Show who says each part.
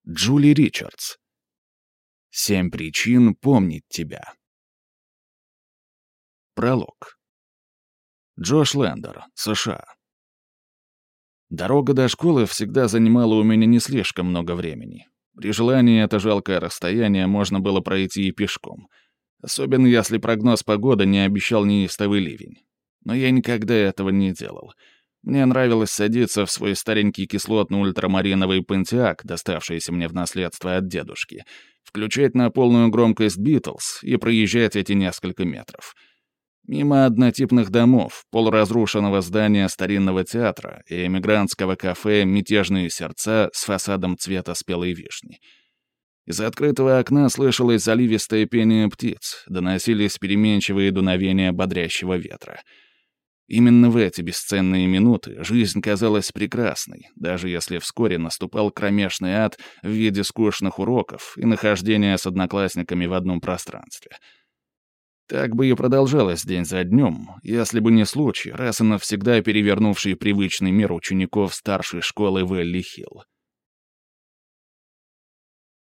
Speaker 1: Джули Ричардс. 7 причин помнить тебя. Пролог. Джош Лендер, США. Дорога до школы всегда занимала у меня не слишком много времени. При желании это жалкое расстояние можно было пройти и пешком. Особенно если прогноз погоды не обещал неистовый ливень. Но я никогда этого не делал. Мне нравилось садиться в свой старенький кислотно-ультрамариновый Pontiac, доставшийся мне в наследство от дедушки, включать на полную громкость Beatles и проезжать эти несколько метров. Мимо однотипных домов, полуразрушенного здания старинного театра и эмигрантского кафе «Мятежные сердца» с фасадом цвета спелой вишни. Из открытого окна слышалось заливистое пение птиц, доносились переменчивые дуновения бодрящего ветра. Именно в эти бесценные минуты жизнь казалась прекрасной, даже если вскоре наступал кромешный ад в виде скучных уроков и нахождения с одноклассниками в одном пространстве. Так бы и продолжалось день за днем, если бы не случай, раз и навсегда перевернувший привычный мир учеников старшей школы Вэлли-Хилл.